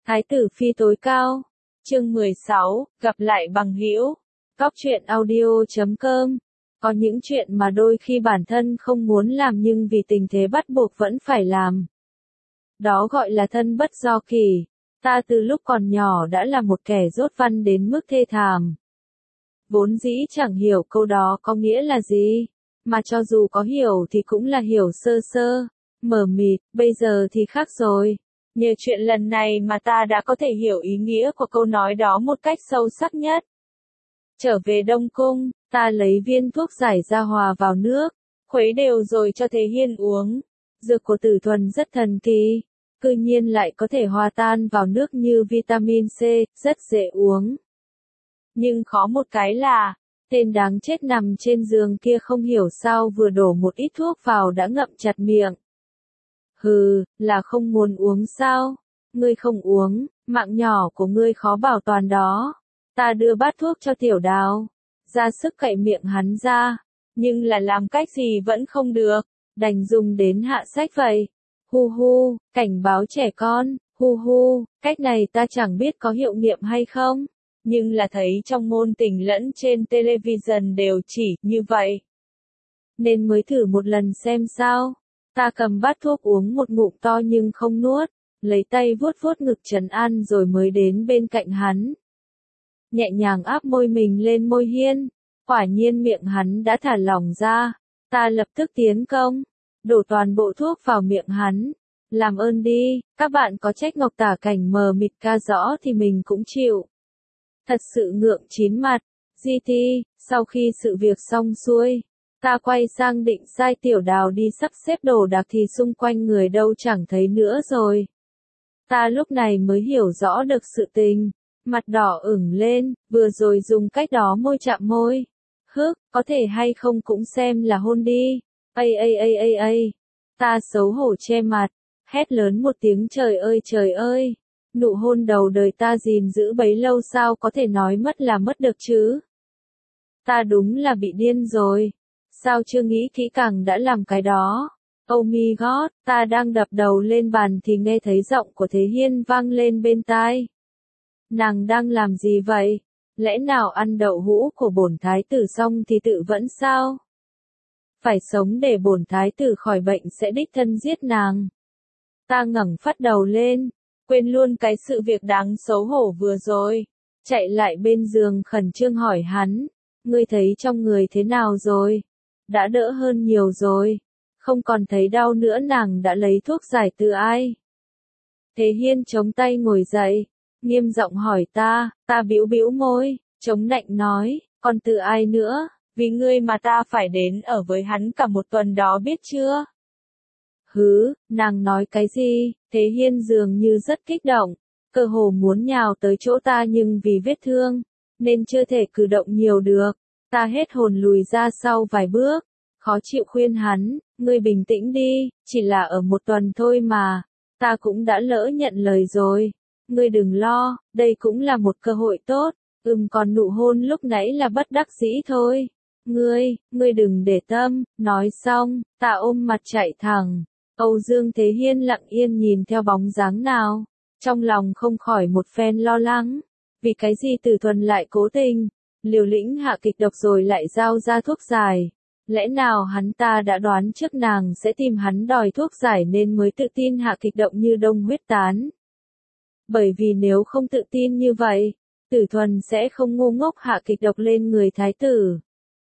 Thái tử phi tối cao. Chương 16, gặp lại bằng hữu. Góc truyện audio.com. Có những chuyện mà đôi khi bản thân không muốn làm nhưng vì tình thế bắt buộc vẫn phải làm. Đó gọi là thân bất do kỳ. Ta từ lúc còn nhỏ đã là một kẻ dốt văn đến mức thê thảm. Vốn dĩ chẳng hiểu câu đó có nghĩa là gì, mà cho dù có hiểu thì cũng là hiểu sơ sơ, mờ mịt, bây giờ thì khác rồi. Nhờ chuyện lần này mà ta đã có thể hiểu ý nghĩa của câu nói đó một cách sâu sắc nhất. Trở về Đông Cung, ta lấy viên thuốc giải ra hòa vào nước, khuấy đều rồi cho Thế Hiên uống. Dược của Tử Thuần rất thần kỳ, cư nhiên lại có thể hòa tan vào nước như vitamin C, rất dễ uống. Nhưng khó một cái là, tên đáng chết nằm trên giường kia không hiểu sao vừa đổ một ít thuốc vào đã ngậm chặt miệng. Hừ, là không muốn uống sao? Ngươi không uống, mạng nhỏ của ngươi khó bảo toàn đó. Ta đưa bát thuốc cho Tiểu Đào, ra sức cậy miệng hắn ra, nhưng là làm cách gì vẫn không được, đành dùng đến hạ sách vậy. Hu hu, cảnh báo trẻ con, hu hu, cách này ta chẳng biết có hiệu nghiệm hay không, nhưng là thấy trong ngôn tình lẫn trên television đều chỉ như vậy. Nên mới thử một lần xem sao. Ta cầm bát thuốc uống một ngụm to nhưng không nuốt, lấy tay vuốt vuốt ngực trấn an rồi mới đến bên cạnh hắn. Nhẹ nhàng áp môi mình lên môi Hiên, quả nhiên miệng hắn đã thả lỏng ra. Ta lập tức tiến công, đổ toàn bộ thuốc vào miệng hắn. Làm ơn đi, các bạn có trách Ngọc Tả Cảnh mờ mịt ca rõ thì mình cũng chịu. Thật sự ngượng chín mặt. GT, sau khi sự việc xong xuôi, ta quay sang định sai Tiểu Đào đi sắp xếp đồ đạc thì xung quanh người đâu chẳng thấy nữa rồi. Ta lúc này mới hiểu rõ được sự tình, mặt đỏ ửng lên, vừa rồi dùng cách đó môi chạm môi. Hức, có thể hay không cũng xem là hôn đi. Ây. Ta xấu hổ che mặt, hét lớn một tiếng trời ơi. Nụ hôn đầu đời ta gìn giữ bấy lâu sao có thể nói mất là mất được chứ. Ta đúng là bị điên rồi. Sao chưa nghĩ kỹ càng đã làm cái đó? Oh my god, ta đang đập đầu lên bàn thì nghe thấy giọng của Thế Hiên vang lên bên tai. Nàng đang làm gì vậy? Lẽ nào ăn đậu hũ của bổn thái tử xong thì tự vẫn sao? Phải sống để bổn thái tử khỏi bệnh sẽ đích thân giết nàng. Ta ngẩng phát đầu lên, quên luôn cái sự việc đáng xấu hổ vừa rồi. Chạy lại bên giường khẩn trương hỏi hắn, ngươi thấy trong người thế nào rồi? Đã đỡ hơn nhiều rồi. Không còn thấy đau nữa. Nàng đã lấy thuốc giải từ ai? Thế Hiên chống tay ngồi dậy, nghiêm giọng hỏi ta bĩu bĩu môi, chống nạnh nói, còn từ ai nữa, vì ngươi mà ta phải đến ở với hắn cả một tuần đó biết chưa? Hứ, nàng nói cái gì? Thế Hiên dường như rất kích động, cơ hồ muốn nhào tới chỗ ta nhưng vì vết thương, nên chưa thể cử động nhiều được. Ta hết hồn lùi ra sau vài bước, khó chịu khuyên hắn, ngươi bình tĩnh đi, chỉ là ở một tuần thôi mà, ta cũng đã lỡ nhận lời rồi. Ngươi đừng lo, đây cũng là một cơ hội tốt, còn nụ hôn lúc nãy là bất đắc dĩ thôi. Ngươi đừng để tâm, nói xong, ta ôm mặt chạy thẳng. Âu Dương Thế Hiên lặng yên nhìn theo bóng dáng nào, trong lòng không khỏi một phen lo lắng, vì cái gì Tử Thuần lại cố tình, liều lĩnh hạ kịch độc rồi lại giao ra thuốc giải. Lẽ nào hắn ta đã đoán trước nàng sẽ tìm hắn đòi thuốc giải nên mới tự tin hạ kịch độc như đông huyết tán. Bởi vì nếu không tự tin như vậy, Tử Thuần sẽ không ngu ngốc hạ kịch độc lên người thái tử.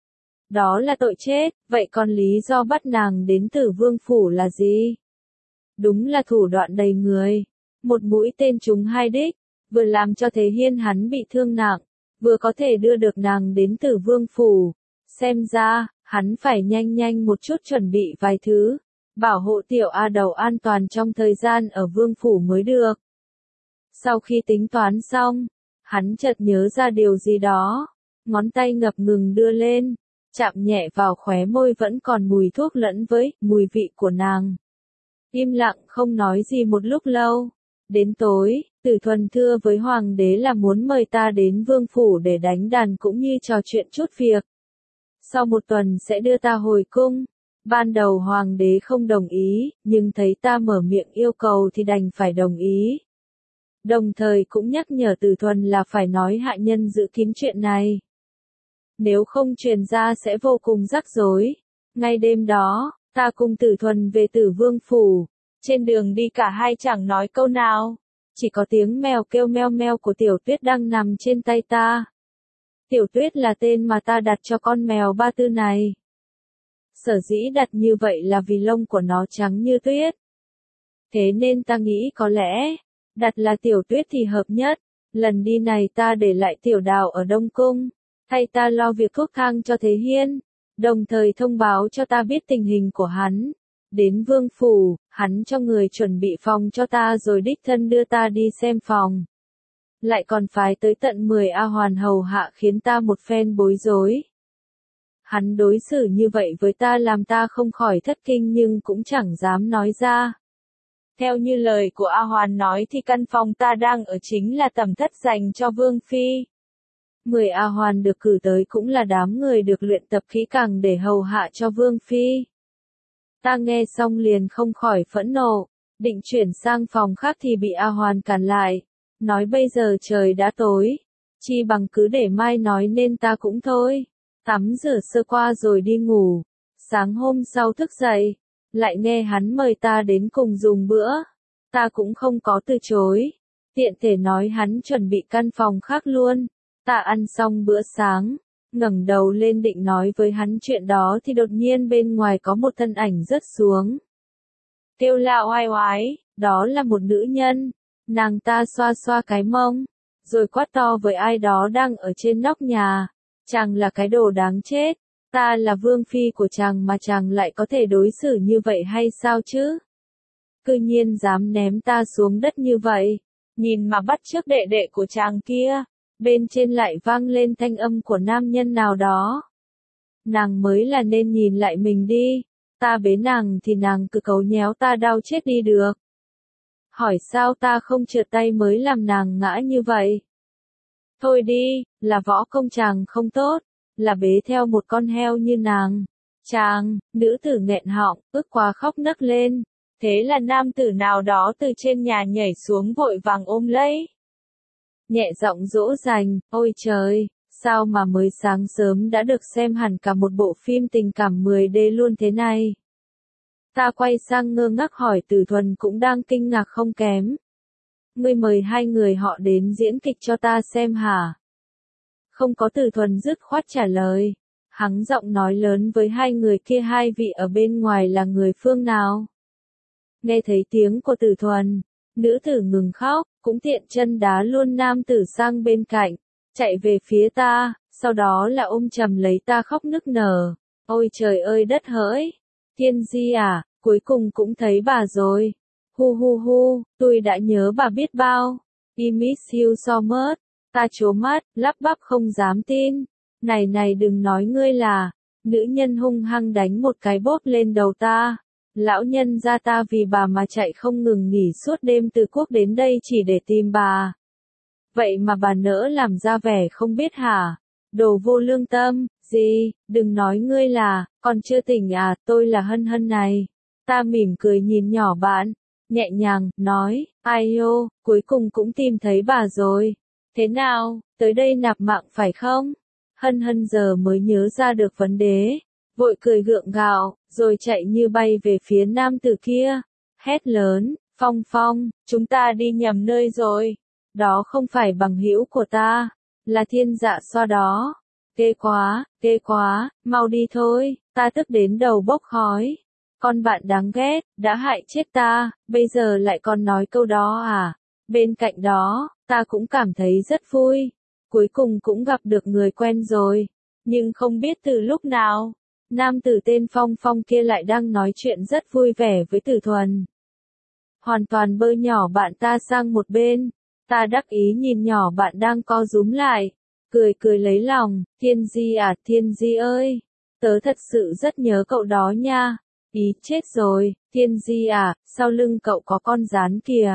Đó là tội chết, vậy còn lý do bắt nàng đến Tử Vương Phủ là gì? Đúng là thủ đoạn đầy người. Một mũi tên trúng hai đích, vừa làm cho Thế Hiên hắn bị thương nặng, vừa có thể đưa được nàng đến Tử Vương Phủ. Xem ra, hắn phải nhanh một chút chuẩn bị vài thứ, bảo hộ Tiểu A Đầu an toàn trong thời gian ở Vương Phủ mới được. Sau khi tính toán xong, hắn chợt nhớ ra điều gì đó, ngón tay ngập ngừng đưa lên, chạm nhẹ vào khóe môi vẫn còn mùi thuốc lẫn với mùi vị của nàng. Im lặng không nói gì một lúc lâu. Đến tối, Tử Thuần thưa với Hoàng đế là muốn mời ta đến Vương Phủ để đánh đàn cũng như trò chuyện chút việc. Sau một tuần sẽ đưa ta hồi cung. Ban đầu Hoàng đế không đồng ý, nhưng thấy ta mở miệng yêu cầu thì đành phải đồng ý. Đồng thời cũng nhắc nhở Từ Thuần là phải nói hạ nhân giữ kín chuyện này. Nếu không truyền ra sẽ vô cùng rắc rối. Ngay đêm đó, ta cùng Từ Thuần về Tử Vương phủ. Trên đường đi cả hai chẳng nói câu nào. Chỉ có tiếng mèo kêu meo meo của Tiểu Tuyết đang nằm trên tay ta. Tiểu Tuyết là tên mà ta đặt cho con mèo Ba Tư này. Sở dĩ đặt như vậy là vì lông của nó trắng như tuyết. Thế nên ta nghĩ có lẽ, đặt là Tiểu Tuyết thì hợp nhất. Lần đi này ta để lại Tiểu Đào ở Đông Cung, thay ta lo việc thuốc thang cho Thế Hiên, đồng thời thông báo cho ta biết tình hình của hắn. Đến Vương phủ, hắn cho người chuẩn bị phòng cho ta rồi đích thân đưa ta đi xem phòng. Lại còn phái tới tận 10 A hoàn hầu hạ khiến ta một phen bối rối. Hắn đối xử như vậy với ta làm ta không khỏi thất kinh nhưng cũng chẳng dám nói ra. Theo như lời của A Hoàn nói thì căn phòng ta đang ở chính là tẩm thất dành cho Vương Phi. 10 A Hoàn được cử tới cũng là đám người được luyện tập kỹ càng để hầu hạ cho Vương Phi. Ta nghe xong liền không khỏi phẫn nộ, định chuyển sang phòng khác thì bị A Hoàn cản lại. Nói bây giờ trời đã tối, chi bằng cứ để mai nói nên ta cũng thôi. Tắm rửa sơ qua rồi đi ngủ. Sáng hôm sau thức dậy, lại nghe hắn mời ta đến cùng dùng bữa. Ta cũng không có từ chối. Tiện thể nói hắn chuẩn bị căn phòng khác luôn. Ta ăn xong bữa sáng, ngẩng đầu lên định nói với hắn chuyện đó thì đột nhiên bên ngoài có một thân ảnh rớt xuống. Kêu la oai oái, đó là một nữ nhân. Nàng ta xoa xoa cái mông, rồi quát to với ai đó đang ở trên nóc nhà. Chàng là cái đồ đáng chết, ta là Vương Phi của chàng mà chàng lại có thể đối xử như vậy hay sao chứ? Cư nhiên dám ném ta xuống đất như vậy, nhìn mà bắt chước đệ đệ của chàng kia, bên trên lại vang lên thanh âm của nam nhân nào đó. Nàng mới là nên nhìn lại mình đi, ta bế nàng thì nàng cứ cấu nhéo ta đau chết đi được. Hỏi sao ta không trượt tay mới làm nàng ngã như vậy? Thôi đi, là võ công chàng không tốt, là bế theo một con heo như nàng. Chàng, nữ tử nghẹn họng, ức quá khóc nấc lên. Thế là nam tử nào đó từ trên nhà nhảy xuống vội vàng ôm lấy. Nhẹ giọng dỗ dành, ôi trời, sao mà mới sáng sớm đã được xem hẳn cả một bộ phim tình cảm 10D luôn thế này. Ta quay sang ngơ ngác hỏi Từ Thuần cũng đang kinh ngạc không kém. Ngươi mời hai người họ đến diễn kịch cho ta xem hả? Không có. Từ Thuần dứt khoát trả lời. Hắn giọng nói lớn với hai người kia, hai vị ở bên ngoài là người phương nào? Nghe thấy tiếng của Từ Thuần, nữ tử ngừng khóc, cũng tiện chân đá luôn nam tử sang bên cạnh, chạy về phía ta, sau đó là ôm chầm lấy ta khóc nức nở. Ôi trời ơi đất hỡi! Thiên Di à, cuối cùng cũng thấy bà rồi. Hu hu hu, tôi đã nhớ bà biết bao. I miss you so much. Ta trố mắt, lắp bắp không dám tin. Này này đừng nói ngươi là. Nữ nhân hung hăng đánh một cái bóp lên đầu ta. Lão nhân gia ta vì bà mà chạy không ngừng nghỉ suốt đêm từ quốc đến đây chỉ để tìm bà. Vậy mà bà nỡ làm ra vẻ không biết hả? Đồ vô lương tâm, gì, đừng nói ngươi là, còn chưa tỉnh à, tôi là Hân Hân này. Ta mỉm cười nhìn nhỏ bạn, nhẹ nhàng, nói, ai ô, cuối cùng cũng tìm thấy bà rồi. Thế nào, tới đây nạp mạng phải không? Hân Hân giờ mới nhớ ra được vấn đề, vội cười gượng gạo, rồi chạy như bay về phía nam tử kia. Hét lớn, Phong Phong, chúng ta đi nhầm nơi rồi. Đó không phải bằng hữu của ta, là Thiên Dạ Xoa đó. Ghê quá, mau đi thôi, ta tức đến đầu bốc khói. Con bạn đáng ghét, đã hại chết ta, bây giờ lại còn nói câu đó à? Bên cạnh đó, ta cũng cảm thấy rất vui. Cuối cùng cũng gặp được người quen rồi. Nhưng không biết từ lúc nào, nam tử tên Phong Phong kia lại đang nói chuyện rất vui vẻ với Từ Thuần. Hoàn toàn bơi nhỏ bạn ta sang một bên. Ta đắc ý nhìn nhỏ bạn đang co rúm lại. Cười lấy lòng, Thiên Di à, Thiên Di ơi, tớ thật sự rất nhớ cậu đó nha. Ý chết rồi, Thiên Di à, sau lưng cậu có con gián kìa.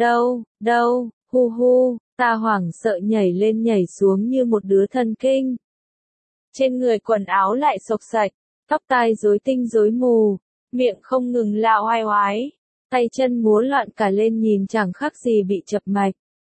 Đâu, hu hu, ta hoảng sợ nhảy lên nhảy xuống như một đứa thần kinh. Trên người quần áo lại xộc xạch, tóc tai rối tinh rối mù, miệng không ngừng la oai oái, tay chân múa loạn cả lên nhìn chẳng khác gì bị chập mạch.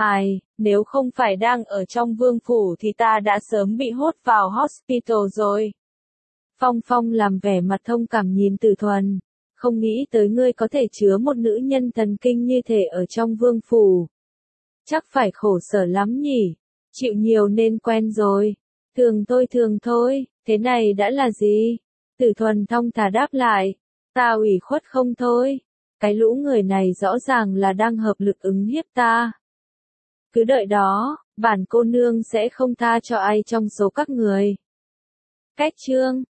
Ai, nếu không phải đang ở trong vương phủ thì ta đã sớm bị hốt vào hospital rồi. Phong Phong làm vẻ mặt thông cảm nhìn Từ Thuần. Không nghĩ tới ngươi có thể chứa một nữ nhân thần kinh như thể ở trong vương phủ. Chắc phải khổ sở lắm nhỉ. Chịu nhiều nên quen rồi. Thường thôi, thế này đã là gì? Từ Thuần thong thả đáp lại. Ta ủy khuất không thôi. Cái lũ người này rõ ràng là đang hợp lực ứng hiếp ta. Cứ đợi đó, bản cô nương sẽ không tha cho ai trong số các người. Cách chương